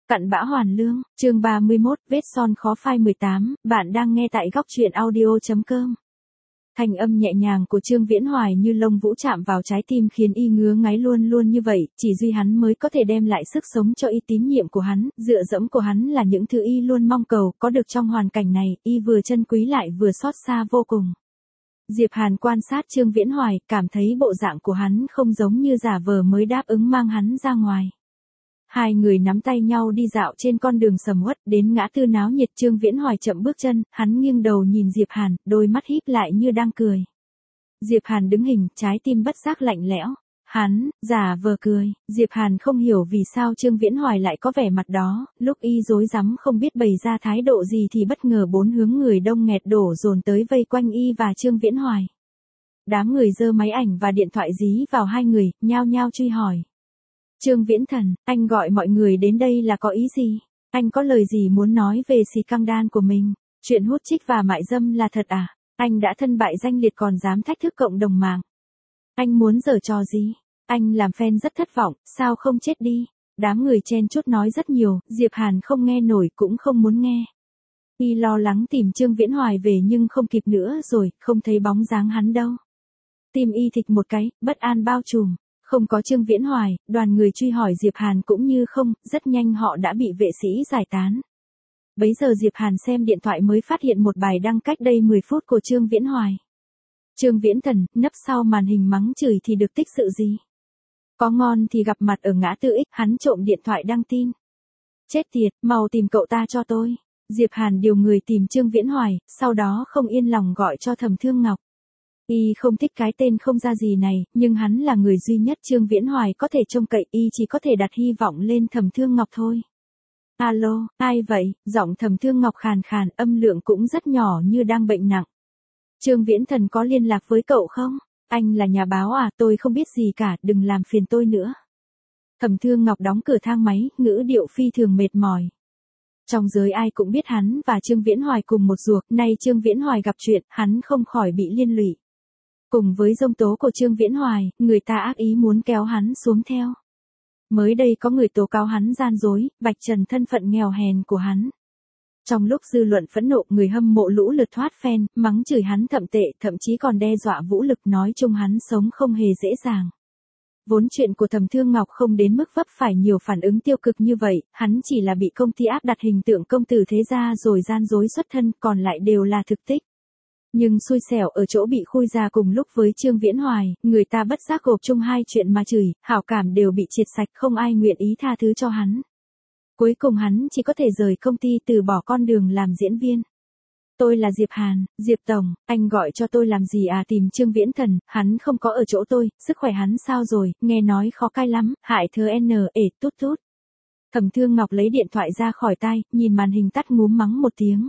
Cặn bã hoàn lương, chương 31, vết son khó phai 18, bạn đang nghe tại góc truyện audio.com. Thanh âm nhẹ nhàng của Trương Viễn Hoài như lông vũ chạm vào trái tim khiến y ngứa ngáy luôn luôn như vậy, chỉ duy hắn mới có thể đem lại sức sống cho y. Tín nhiệm của hắn, dựa dẫm của hắn là những thứ y luôn mong cầu, có được trong hoàn cảnh này, y vừa trân quý lại vừa xót xa vô cùng. Diệp Hàn quan sát Trương Viễn Hoài, cảm thấy bộ dạng của hắn không giống như giả vờ mới đáp ứng mang hắn ra ngoài. Hai người nắm tay nhau đi dạo trên con đường sầm uất, đến ngã tư náo nhiệt. Trương Viễn Hoài chậm bước chân, hắn nghiêng đầu nhìn Diệp Hàn, đôi mắt híp lại như đang cười. Diệp Hàn đứng hình, trái tim bất giác lạnh lẽo. Hắn giả vờ cười. Diệp Hàn không hiểu vì sao Trương Viễn Hoài lại có vẻ mặt đó, lúc y rối rắm không biết bày ra thái độ gì thì bất ngờ bốn hướng người đông nghẹt đổ dồn tới vây quanh y và Trương Viễn Hoài. Đám người giơ máy ảnh và điện thoại dí vào hai người, nhao nhao truy hỏi. Trương Viễn Thần, anh gọi mọi người đến đây là có ý gì? Anh có lời gì muốn nói về scandal của mình? Chuyện hút chích và mại dâm là thật à? Anh đã thân bại danh liệt còn dám thách thức cộng đồng mạng. Anh muốn giở trò gì? Anh làm fan rất thất vọng, sao không chết đi? Đám người chen chúc nói rất nhiều, Diệp Hàn không nghe nổi cũng không muốn nghe. Y lo lắng tìm Trương Viễn Hoài về nhưng không kịp nữa rồi, không thấy bóng dáng hắn đâu. Tim y thịch một cái, bất an bao trùm. Không có Trương Viễn Hoài, đoàn người truy hỏi Diệp Hàn cũng như không, rất nhanh họ đã bị vệ sĩ giải tán. Bấy giờ Diệp Hàn xem điện thoại mới phát hiện một bài đăng cách đây 10 phút của Trương Viễn Hoài. Trương Viễn Thần, nấp sau màn hình mắng chửi thì được tích sự gì? Có ngon thì gặp mặt ở ngã tư X, hắn trộm điện thoại đăng tin. Chết tiệt, mau tìm cậu ta cho tôi. Diệp Hàn điều người tìm Trương Viễn Hoài, sau đó không yên lòng gọi cho Thẩm Thương Ngọc. Y không thích cái tên không ra gì này, nhưng hắn là người duy nhất Trương Viễn Hoài có thể trông cậy, y chỉ có thể đặt hy vọng lên Thẩm Thương Ngọc thôi. Alo, ai vậy? Giọng Thẩm Thương Ngọc khàn khàn, âm lượng cũng rất nhỏ như đang bệnh nặng. Trương Viễn Thần có liên lạc với cậu không? Anh là nhà báo à? Tôi không biết gì cả, đừng làm phiền tôi nữa. Thẩm Thương Ngọc đóng cửa thang máy, ngữ điệu phi thường mệt mỏi. Trong giới ai cũng biết hắn và Trương Viễn Hoài cùng một ruột, nay Trương Viễn Hoài gặp chuyện, hắn không khỏi bị liên lụy. Cùng với dông tố của Trương Viễn Hoài, người ta ác ý muốn kéo hắn xuống theo. Mới đây có người tố cáo hắn gian dối, vạch trần thân phận nghèo hèn của hắn. Trong lúc dư luận phẫn nộ, người hâm mộ lũ lượt thoát fan, mắng chửi hắn thậm tệ, thậm chí còn đe dọa vũ lực, nói chung hắn sống không hề dễ dàng. Vốn chuyện của Thẩm Thương Ngọc không đến mức vấp phải nhiều phản ứng tiêu cực như vậy, hắn chỉ là bị công ty áp đặt hình tượng công tử thế gia rồi gian dối xuất thân, còn lại đều là thực tích. Nhưng xui xẻo ở chỗ bị khui ra cùng lúc với Trương Viễn Hoài, người ta bất giác gộp chung hai chuyện mà chửi, hảo cảm đều bị triệt sạch, không ai nguyện ý tha thứ cho hắn. Cuối cùng hắn chỉ có thể rời công ty, từ bỏ con đường làm diễn viên. Tôi là Diệp Hàn, Diệp Tổng, anh gọi cho tôi làm gì à? Tìm Trương Viễn Thần, hắn không có ở chỗ tôi, sức khỏe hắn sao rồi? Nghe nói khó cai lắm, hại thơ tút tút. Thẩm Thương Ngọc lấy điện thoại ra khỏi tai, nhìn màn hình tắt ngúm mắng một tiếng.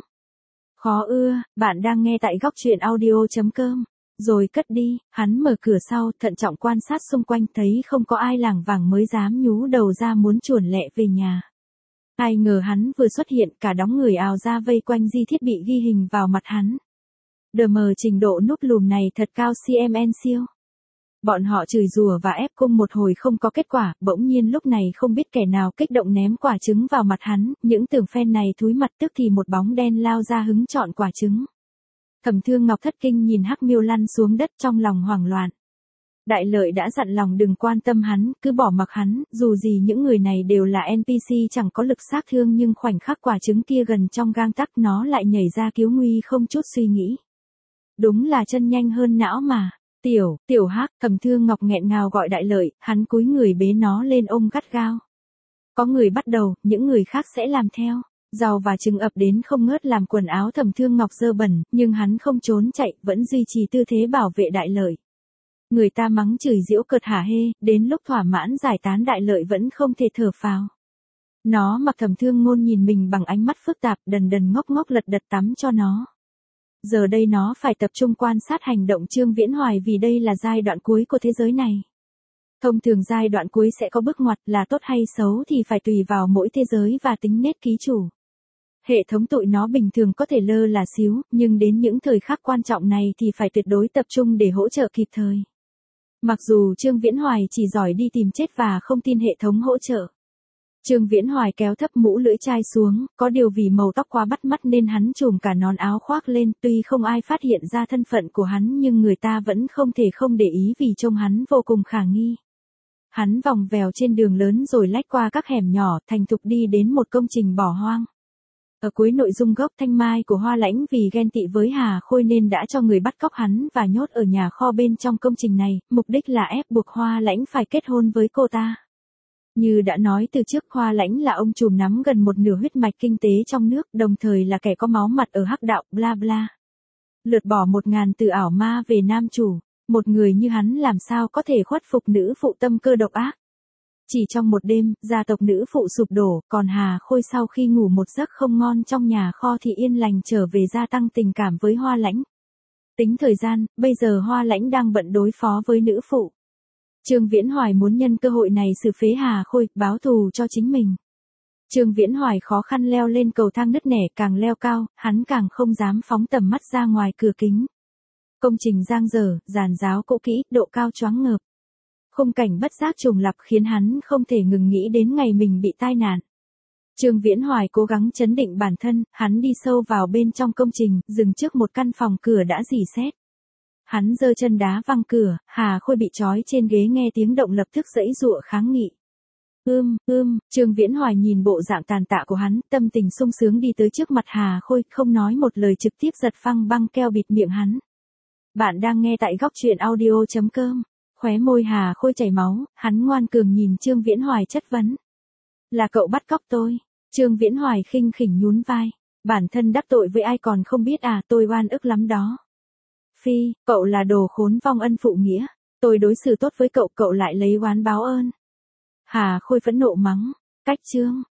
Khó ưa, bạn đang nghe tại góc truyện audio.com. Rồi cất đi, hắn mở cửa sau, thận trọng quan sát xung quanh, thấy không có ai lảng vảng mới dám nhú đầu ra muốn chuồn lẹ về nhà. Ai ngờ hắn vừa xuất hiện, cả đống người ào ra vây quanh di thiết bị ghi hình vào mặt hắn. Đờ mờ trình độ núp lùm này thật cao, CMN siêu. Bọn họ chửi rủa và ép cung một hồi không có kết quả, bỗng nhiên lúc này không biết kẻ nào kích động ném quả trứng vào mặt hắn, những tưởng fan này thúi mặt, tức thì một bóng đen lao ra hứng chọn quả trứng. Thẩm Thương Ngọc thất kinh nhìn Hắc Miêu lăn xuống đất trong lòng hoảng loạn. Đại Lợi đã dặn lòng đừng quan tâm hắn, cứ bỏ mặc hắn, dù gì những người này đều là NPC chẳng có lực sát thương, nhưng khoảnh khắc quả trứng kia gần trong gang tắc nó lại nhảy ra cứu nguy không chút suy nghĩ. Đúng là chân nhanh hơn não mà. Tiểu Hắc, Thẩm Thương Ngọc nghẹn ngào gọi Đại Lợi, hắn cúi người bế nó lên ôm gắt gao. Có người bắt đầu, những người khác sẽ làm theo. Rau và trứng ập đến không ngớt làm quần áo Thẩm Thương Ngọc dơ bẩn, nhưng hắn không trốn chạy, vẫn duy trì tư thế bảo vệ Đại Lợi. Người ta mắng chửi giễu cợt hả hê, đến lúc thỏa mãn giải tán Đại Lợi vẫn không thể thở phào. Nó mặc Thẩm Thương Ngôn nhìn mình bằng ánh mắt phức tạp, đần đần ngốc ngốc lật đật tắm cho nó. Giờ đây nó phải tập trung quan sát hành động Trương Viễn Hoài vì đây là giai đoạn cuối của thế giới này. Thông thường giai đoạn cuối sẽ có bước ngoặt, là tốt hay xấu thì phải tùy vào mỗi thế giới và tính nết ký chủ. Hệ thống tụi nó bình thường có thể lơ là xíu, nhưng đến những thời khắc quan trọng này thì phải tuyệt đối tập trung để hỗ trợ kịp thời. Mặc dù Trương Viễn Hoài chỉ giỏi đi tìm chết và không tin hệ thống hỗ trợ. Trương Viễn Hoài kéo thấp mũ lưỡi chai xuống, có điều vì màu tóc quá bắt mắt nên hắn trùm cả nón áo khoác lên, tuy không ai phát hiện ra thân phận của hắn nhưng người ta vẫn không thể không để ý vì trông hắn vô cùng khả nghi. Hắn vòng vèo trên đường lớn rồi lách qua các hẻm nhỏ, thành thục đi đến một công trình bỏ hoang. Ở cuối nội dung gốc Thanh Mai của Hoa Lãnh vì ghen tị với Hà Khôi nên đã cho người bắt cóc hắn và nhốt ở nhà kho bên trong công trình này, mục đích là ép buộc Hoa Lãnh phải kết hôn với cô ta. Như đã nói từ trước, Hoa Lãnh là ông trùm nắm gần một nửa huyết mạch kinh tế trong nước, đồng thời là kẻ có máu mặt ở hắc đạo, bla bla. Lượt bỏ 1000 từ ảo ma về nam chủ, một người như hắn làm sao có thể khuất phục nữ phụ tâm cơ độc ác. Chỉ trong một đêm, gia tộc nữ phụ sụp đổ, còn Hà Khôi sau khi ngủ một giấc không ngon trong nhà kho thì yên lành trở về gia tăng tình cảm với Hoa Lãnh. Tính thời gian, bây giờ Hoa Lãnh đang bận đối phó với nữ phụ. Trương Viễn Hoài muốn nhân cơ hội này xử phế Hà Khôi, báo thù cho chính mình. Trương Viễn Hoài khó khăn leo lên cầu thang nứt nẻ, càng leo cao, hắn càng không dám phóng tầm mắt ra ngoài cửa kính. Công trình dang dở, giàn giáo cũ kỹ, độ cao choáng ngợp. Khung cảnh bất giác trùng lặp khiến hắn không thể ngừng nghĩ đến ngày mình bị tai nạn. Trương Viễn Hoài cố gắng trấn định bản thân, hắn đi sâu vào bên trong công trình, dừng trước một căn phòng, cửa đã rỉ sét. Hắn giơ chân đá văng cửa, Hà Khôi bị trói trên ghế nghe tiếng động lập tức giãy giụa kháng nghị. Trương Viễn Hoài nhìn bộ dạng tàn tạ của hắn, tâm tình sung sướng đi tới trước mặt Hà Khôi, không nói một lời trực tiếp giật phăng băng keo bịt miệng hắn. Bạn đang nghe tại góc truyện audio.com. Khóe môi Hà Khôi chảy máu, hắn ngoan cường nhìn Trương Viễn Hoài chất vấn. Là cậu bắt cóc tôi. Trương Viễn Hoài khinh khỉnh nhún vai. Bản thân đắc tội với ai còn không biết à, tôi oan ức lắm đó. Phi, cậu là đồ khốn vong ân phụ nghĩa. Tôi đối xử tốt với cậu, cậu lại lấy oán báo ơn. Hà Khôi phẫn nộ mắng. Cách Trương,